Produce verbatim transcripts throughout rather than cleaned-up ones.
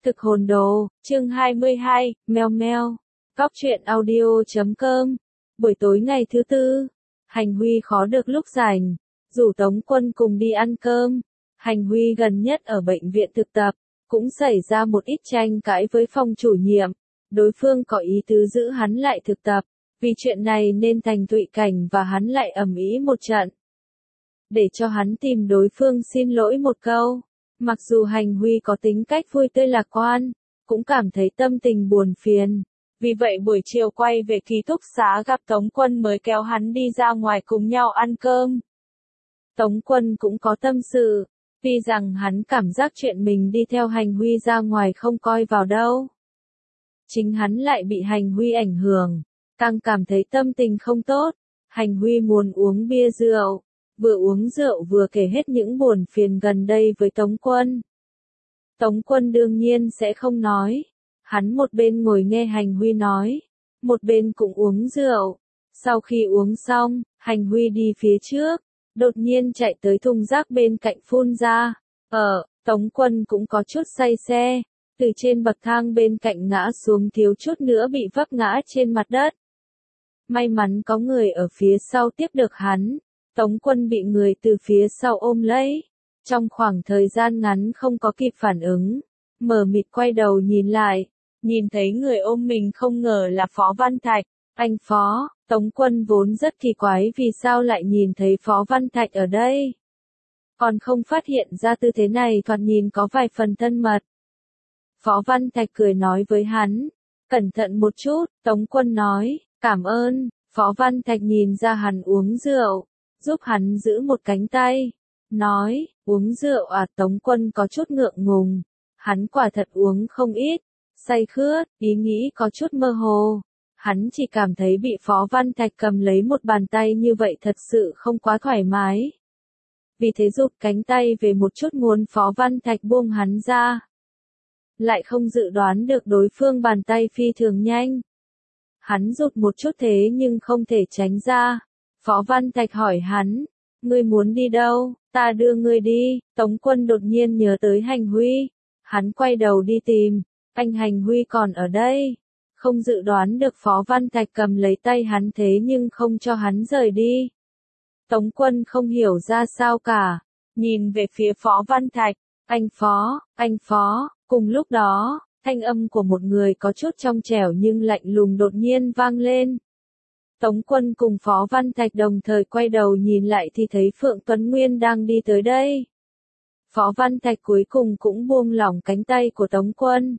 Thực hồn đồ, chương hai mươi hai, meo meo. Góc truyện audio chấm com. Buổi tối ngày thứ tư, Hành Huy khó được lúc rảnh, rủ Tống Quân cùng đi ăn cơm. Hành Huy gần nhất ở bệnh viện thực tập, cũng xảy ra một ít tranh cãi với phòng chủ nhiệm. Đối phương có ý tứ giữ hắn lại thực tập, vì chuyện này nên Thành Thụy Cảnh và hắn lại ầm ĩ một trận. Để cho hắn tìm đối phương xin lỗi một câu. Mặc dù Hành Huy có tính cách vui tươi lạc quan, cũng cảm thấy tâm tình buồn phiền. Vì vậy buổi chiều quay về ký túc xá gặp Tống Quân mới kéo hắn đi ra ngoài cùng nhau ăn cơm. Tống Quân cũng có tâm sự, vì rằng hắn cảm giác chuyện mình đi theo Hành Huy ra ngoài không coi vào đâu. Chính hắn lại bị Hành Huy ảnh hưởng, càng cảm thấy tâm tình không tốt. Hành Huy muốn uống bia rượu. Vừa uống rượu vừa kể hết những buồn phiền gần đây với Tống Quân. Tống Quân đương nhiên sẽ không nói. Hắn một bên ngồi nghe Hành Huy nói, một bên cũng uống rượu. Sau khi uống xong, Hành Huy đi phía trước, đột nhiên chạy tới thùng rác bên cạnh phun ra. Ờ, Tống Quân cũng có chút say xe, từ trên bậc thang bên cạnh ngã xuống thiếu chút nữa bị vấp ngã trên mặt đất. May mắn có người ở phía sau tiếp được hắn. Tống Quân bị người từ phía sau ôm lấy, trong khoảng thời gian ngắn không có kịp phản ứng, mờ mịt quay đầu nhìn lại, nhìn thấy người ôm mình không ngờ là Phó Văn Thạch. Anh Phó, Tống Quân vốn rất kỳ quái vì sao lại nhìn thấy Phó Văn Thạch ở đây. Còn không phát hiện ra tư thế này thoạt nhìn có vài phần thân mật. Phó Văn Thạch cười nói với hắn, cẩn thận một chút. Tống Quân nói, cảm ơn. Phó Văn Thạch nhìn ra hắn uống rượu, giúp hắn giữ một cánh tay, nói, uống rượu à? Tống Quân có chút ngượng ngùng, hắn quả thật uống không ít, say khướt, ý nghĩ có chút mơ hồ, hắn chỉ cảm thấy bị Phó Văn Thạch cầm lấy một bàn tay như vậy thật sự không quá thoải mái. Vì thế rụt cánh tay về một chút muốn Phó Văn Thạch buông hắn ra. Lại không dự đoán được đối phương bàn tay phi thường nhanh. Hắn rụt một chút thế nhưng không thể tránh ra. Phó Văn Thạch hỏi hắn, ngươi muốn đi đâu, ta đưa ngươi đi. Tống Quân đột nhiên nhớ tới Hành Huy. Hắn quay đầu đi tìm, anh Hành Huy còn ở đây. Không dự đoán được Phó Văn Thạch cầm lấy tay hắn thế nhưng không cho hắn rời đi. Tống Quân không hiểu ra sao cả, nhìn về phía Phó Văn Thạch, anh Phó, anh Phó. Cùng lúc đó, thanh âm của một người có chút trong trẻo nhưng lạnh lùng đột nhiên vang lên. Tống Quân cùng Phó Văn Thạch đồng thời quay đầu nhìn lại thì thấy Phượng Tuấn Nguyên đang đi tới đây. Phó Văn Thạch cuối cùng cũng buông lỏng cánh tay của Tống Quân.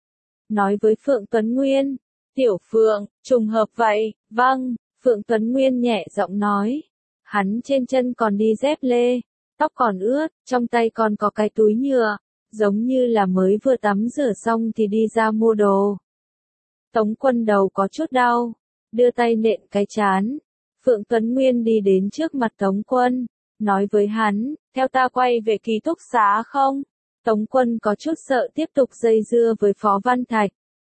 Nói với Phượng Tuấn Nguyên, Tiểu Phượng, trùng hợp vậy, vâng. Phượng Tuấn Nguyên nhẹ giọng nói. Hắn trên chân còn đi dép lê, tóc còn ướt, trong tay còn có cái túi nhựa, giống như là mới vừa tắm rửa xong thì đi ra mua đồ. Tống Quân đầu có chút đau, đưa tay nện cái trán. Phượng Tuấn Nguyên đi đến trước mặt Tống Quân, nói với hắn, theo ta quay về ký túc xá không? Tống Quân có chút sợ tiếp tục dây dưa với Phó Văn Thạch.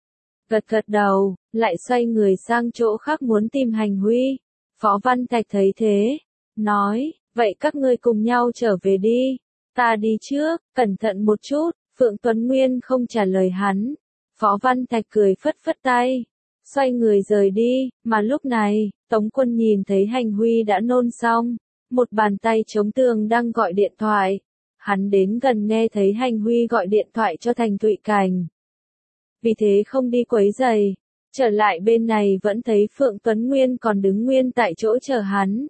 Gật gật đầu, lại xoay người sang chỗ khác muốn tìm Hành Huy. Phó Văn Thạch thấy thế, nói, vậy các ngươi cùng nhau trở về đi, ta đi trước, cẩn thận một chút. Phượng Tuấn Nguyên không trả lời hắn. Phó Văn Thạch cười phất phất tay, xoay người rời đi, mà lúc này, Tống Quân nhìn thấy Hành Huy đã nôn xong, một bàn tay chống tường đang gọi điện thoại. Hắn đến gần nghe thấy Hành Huy gọi điện thoại cho Thành Thụy Cảnh. Vì thế không đi quấy giày, trở lại bên này vẫn thấy Phượng Tuấn Nguyên còn đứng nguyên tại chỗ chờ hắn.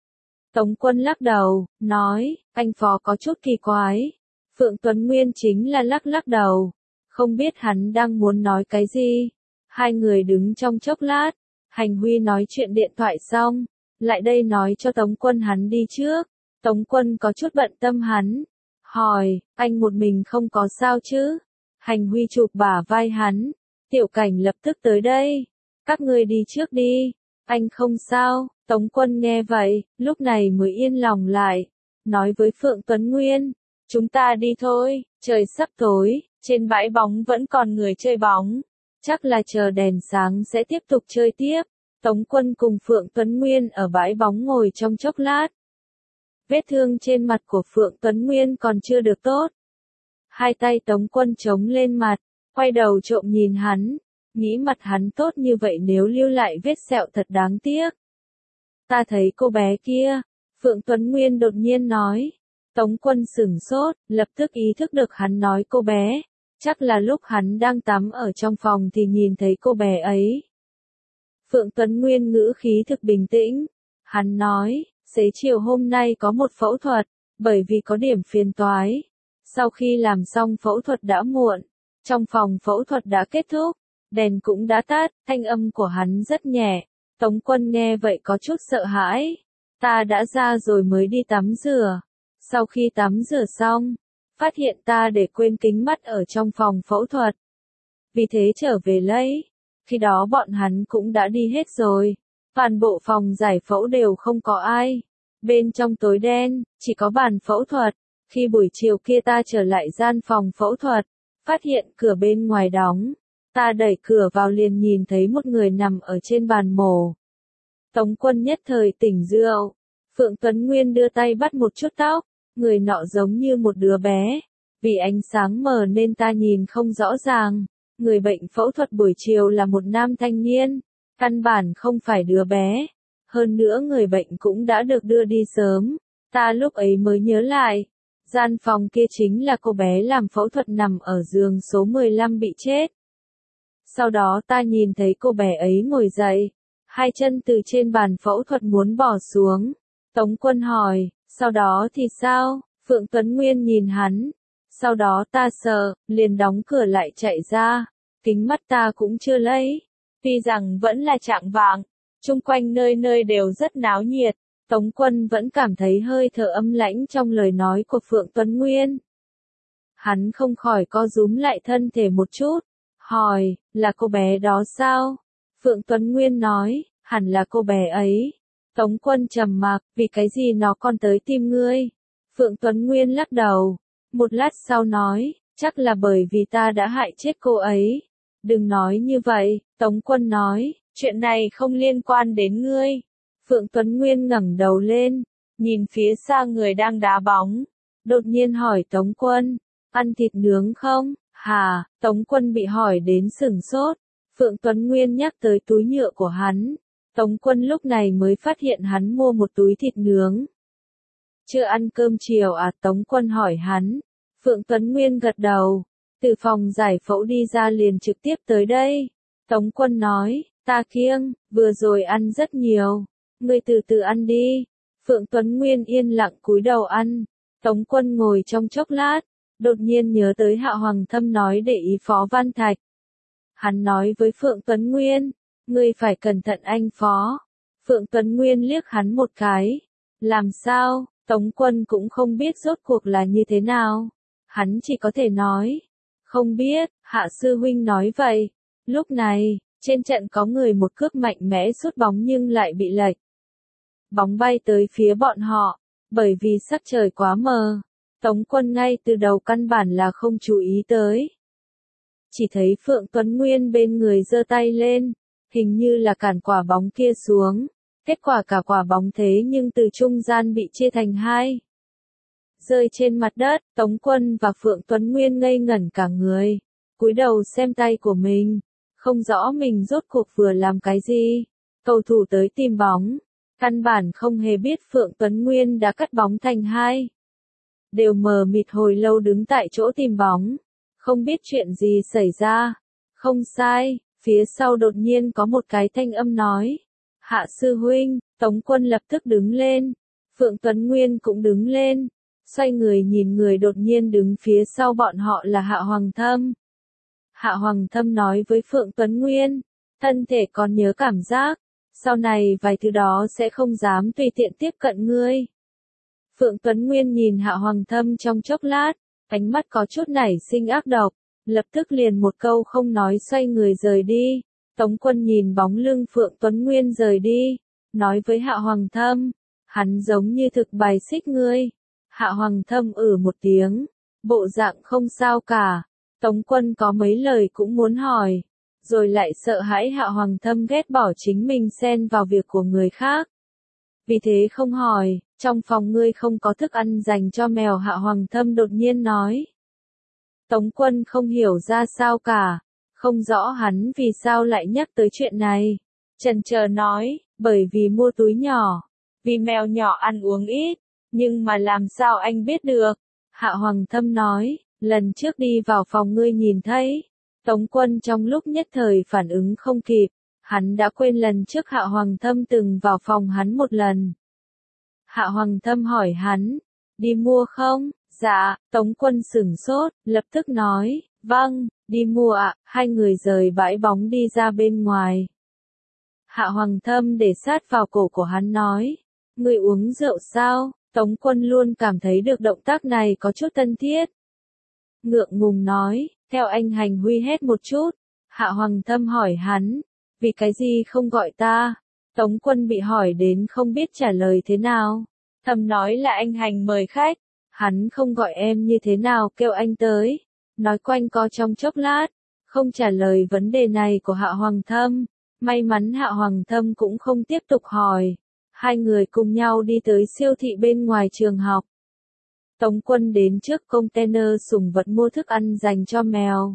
Tống Quân lắc đầu, nói, anh Phó có chút kỳ quái. Phượng Tuấn Nguyên chính là lắc lắc đầu, không biết hắn đang muốn nói cái gì. Hai người đứng trong chốc lát, Hành Huy nói chuyện điện thoại xong, lại đây nói cho Tống Quân hắn đi trước. Tống Quân có chút bận tâm hắn, hỏi, anh một mình không có sao chứ? Hành Huy chụp bả vai hắn, Tiểu Cảnh lập tức tới đây, các ngươi đi trước đi, anh không sao. Tống Quân nghe vậy, lúc này mới yên lòng lại, nói với Phượng Tuấn Nguyên, chúng ta đi thôi, trời sắp tối, trên bãi bóng vẫn còn người chơi bóng. Chắc là chờ đèn sáng sẽ tiếp tục chơi tiếp. Tống Quân cùng Phượng Tuấn Nguyên ở bãi bóng ngồi trong chốc lát. Vết thương trên mặt của Phượng Tuấn Nguyên còn chưa được tốt. Hai tay Tống Quân chống lên mặt, quay đầu trộm nhìn hắn, nghĩ mặt hắn tốt như vậy nếu lưu lại vết sẹo thật đáng tiếc. Ta thấy cô bé kia, Phượng Tuấn Nguyên đột nhiên nói. Tống Quân sửng sốt, lập tức ý thức được hắn nói cô bé, chắc là lúc hắn đang tắm ở trong phòng thì nhìn thấy cô bé ấy. Phượng Tuấn Nguyên ngữ khí thực bình tĩnh, hắn nói, xế chiều hôm nay có một phẫu thuật, bởi vì có điểm phiền toái. Sau khi làm xong phẫu thuật đã muộn, trong phòng phẫu thuật đã kết thúc, đèn cũng đã tắt, thanh âm của hắn rất nhẹ. Tống Quân nghe vậy có chút sợ hãi, ta đã ra rồi mới đi tắm rửa. Sau khi tắm rửa xong, phát hiện ta để quên kính mắt ở trong phòng phẫu thuật. Vì thế trở về lấy, khi đó bọn hắn cũng đã đi hết rồi. Toàn bộ phòng giải phẫu đều không có ai. Bên trong tối đen, chỉ có bàn phẫu thuật. Khi buổi chiều kia ta trở lại gian phòng phẫu thuật, phát hiện cửa bên ngoài đóng. Ta đẩy cửa vào liền nhìn thấy một người nằm ở trên bàn mổ. Tống Quân nhất thời tỉnh rượu. Phượng Tuấn Nguyên đưa tay bắt một chút tóc. Người nọ giống như một đứa bé. Vì ánh sáng mờ nên ta nhìn không rõ ràng. Người bệnh phẫu thuật buổi chiều là một nam thanh niên. Căn bản không phải đứa bé. Hơn nữa người bệnh cũng đã được đưa đi sớm. Ta lúc ấy mới nhớ lại. Gian phòng kia chính là cô bé làm phẫu thuật nằm ở giường số mười lăm bị chết. Sau đó ta nhìn thấy cô bé ấy ngồi dậy. Hai chân từ trên bàn phẫu thuật muốn bỏ xuống. Tống Quân hỏi, sau đó thì sao? Phượng Tuấn Nguyên nhìn hắn. Sau đó ta sợ, liền đóng cửa lại chạy ra. Kính mắt ta cũng chưa lấy. Tuy rằng vẫn là trạng vạng, chung quanh nơi nơi đều rất náo nhiệt. Tống Quân vẫn cảm thấy hơi thở âm lãnh trong lời nói của Phượng Tuấn Nguyên. Hắn không khỏi co rúm lại thân thể một chút. Hỏi, là cô bé đó sao? Phượng Tuấn Nguyên nói, hẳn là cô bé ấy. Tống Quân trầm mặc, vì cái gì nó còn tới tìm ngươi? Phượng Tuấn Nguyên lắc đầu. Một lát sau nói, chắc là bởi vì ta đã hại chết cô ấy. Đừng nói như vậy, Tống Quân nói, chuyện này không liên quan đến ngươi. Phượng Tuấn Nguyên ngẩng đầu lên, nhìn phía xa người đang đá bóng. Đột nhiên hỏi Tống Quân, ăn thịt nướng không? Hà, Tống Quân bị hỏi đến sửng sốt. Phượng Tuấn Nguyên nhắc tới túi nhựa của hắn. Tống Quân lúc này mới phát hiện hắn mua một túi thịt nướng. Chưa ăn cơm chiều à? Tống Quân hỏi hắn. Phượng Tuấn Nguyên gật đầu. Từ phòng giải phẫu đi ra liền trực tiếp tới đây. Tống Quân nói, ta kiêng, vừa rồi ăn rất nhiều. Ngươi từ từ ăn đi. Phượng Tuấn Nguyên yên lặng cúi đầu ăn. Tống Quân ngồi trong chốc lát. Đột nhiên nhớ tới Hạ Hoàng Thâm nói để ý Phó Văn Thạch. Hắn nói với Phượng Tuấn Nguyên, ngươi phải cẩn thận anh Phó. Phượng Tuấn Nguyên liếc hắn một cái. Làm sao? Tống Quân cũng không biết rốt cuộc là như thế nào. Hắn chỉ có thể nói. Không biết, Hạ Sư Huynh nói vậy. Lúc này, trên trận có người một cước mạnh mẽ sút bóng nhưng lại bị lệch. Bóng bay tới phía bọn họ. Bởi vì sắc trời quá mờ. Tống Quân ngay từ đầu căn bản là không chú ý tới. Chỉ thấy Phượng Tuấn Nguyên bên người giơ tay lên. Hình như là cản quả bóng kia xuống. Kết quả cả quả bóng thế nhưng từ trung gian bị chia thành hai. Rơi trên mặt đất, Tống Quân và Phượng Tuấn Nguyên ngây ngẩn cả người. Cúi đầu xem tay của mình. Không rõ mình rốt cuộc vừa làm cái gì. Cầu thủ tới tìm bóng. Căn bản không hề biết Phượng Tuấn Nguyên đã cắt bóng thành hai. Đều mờ mịt hồi lâu đứng tại chỗ tìm bóng. Không biết chuyện gì xảy ra. Không sai, phía sau đột nhiên có một cái thanh âm nói. Hạ Sư Huynh, Tống Quân lập tức đứng lên. Phượng Tuấn Nguyên cũng đứng lên. Xoay người nhìn người đột nhiên đứng phía sau bọn họ là Hạ Hoàng Thâm. Hạ Hoàng Thâm nói với Phượng Tuấn Nguyên. Thân thể còn nhớ cảm giác. Sau này vài thứ đó sẽ không dám tùy tiện tiếp cận ngươi. Phượng Tuấn Nguyên nhìn Hạ Hoàng Thâm trong chốc lát. Ánh mắt có chút nảy sinh ác độc. Lập tức liền một câu không nói xoay người rời đi. Tống Quân nhìn bóng lưng Phượng Tuấn Nguyên rời đi. Nói với Hạ Hoàng Thâm. Hắn giống như thực bài xích ngươi. Hạ Hoàng Thâm ử một tiếng. Bộ dạng không sao cả. Tống Quân có mấy lời cũng muốn hỏi. Rồi lại sợ hãi Hạ Hoàng Thâm ghét bỏ chính mình xen vào việc của người khác. Vì thế không hỏi. Trong phòng ngươi không có thức ăn dành cho mèo. Hạ Hoàng Thâm đột nhiên nói. Tống Quân không hiểu ra sao cả, không rõ hắn vì sao lại nhắc tới chuyện này. Chần chờ nói, bởi vì mua túi nhỏ, vì mèo nhỏ ăn uống ít, nhưng mà làm sao anh biết được? Hạ Hoàng Thâm nói, lần trước đi vào phòng ngươi nhìn thấy. Tống Quân trong lúc nhất thời phản ứng không kịp, hắn đã quên lần trước Hạ Hoàng Thâm từng vào phòng hắn một lần. Hạ Hoàng Thâm hỏi hắn, đi mua không? Dạ, Tống Quân sửng sốt, lập tức nói, vâng, đi mua ạ. Hai người rời bãi bóng đi ra bên ngoài. Hạ Hoàng Thâm để sát vào cổ của hắn nói, ngươi uống rượu sao? Tống Quân luôn cảm thấy được động tác này có chút thân thiết. Ngượng ngùng nói, theo anh Hành Huy hết một chút. Hạ Hoàng Thâm hỏi hắn, vì cái gì không gọi ta? Tống Quân bị hỏi đến không biết trả lời thế nào. Thầm nói là anh Hành mời khách, hắn không gọi em như thế nào kêu anh tới. Nói quanh co trong chốc lát, không trả lời vấn đề này của Hạ Hoàng Thâm. May mắn Hạ Hoàng Thâm cũng không tiếp tục hỏi. Hai người cùng nhau đi tới siêu thị bên ngoài trường học. Tống Quân đến trước container sủng vật mua thức ăn dành cho mèo.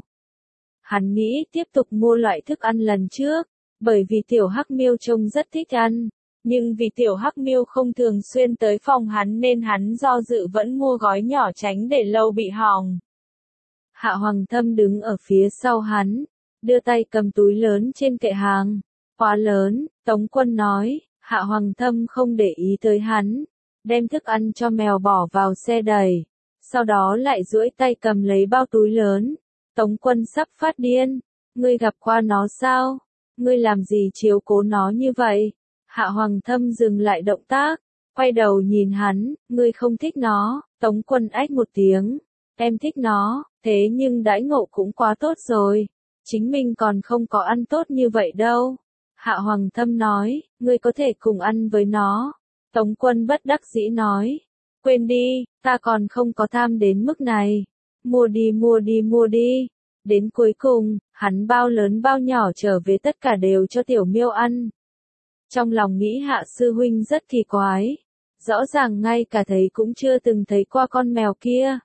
Hắn nghĩ tiếp tục mua loại thức ăn lần trước, bởi vì tiểu Hắc Miêu trông rất thích ăn. Nhưng vì tiểu Hắc Miêu không thường xuyên tới phòng hắn nên hắn do dự vẫn mua gói nhỏ tránh để lâu bị hỏng. Hạ Hoàng Thâm đứng ở phía sau hắn, đưa tay cầm túi lớn trên kệ hàng. Quá lớn, Tống Quân nói. Hạ Hoàng Thâm không để ý tới hắn, đem thức ăn cho mèo bỏ vào xe đẩy, sau đó lại duỗi tay cầm lấy bao túi lớn. Tống Quân sắp phát điên, ngươi gặp qua nó sao? Ngươi làm gì chiếu cố nó như vậy? Hạ Hoàng Thâm dừng lại động tác, quay đầu nhìn hắn, ngươi không thích nó. Tống Quân ách một tiếng, em thích nó, thế nhưng đãi ngộ cũng quá tốt rồi, chính mình còn không có ăn tốt như vậy đâu. Hạ Hoàng Thâm nói, ngươi có thể cùng ăn với nó. Tống Quân bất đắc dĩ nói, quên đi, ta còn không có tham đến mức này. Mua đi mua đi mua đi. Đến cuối cùng, hắn bao lớn bao nhỏ trở về tất cả đều cho Tiểu Miêu ăn. Trong lòng nghĩ Hạ sư huynh rất kỳ quái. Rõ ràng ngay cả thấy cũng chưa từng thấy qua con mèo kia.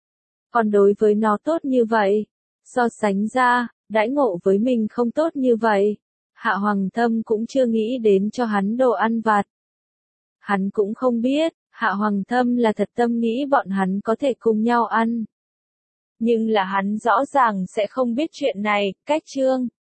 Còn đối với nó tốt như vậy. So sánh ra, đãi ngộ với mình không tốt như vậy. Hạ Hoàng Thâm cũng chưa nghĩ đến cho hắn đồ ăn vặt. Hắn cũng không biết, Hạ Hoàng Thâm là thật tâm nghĩ bọn hắn có thể cùng nhau ăn. Nhưng là hắn rõ ràng sẽ không biết chuyện này, cách chương.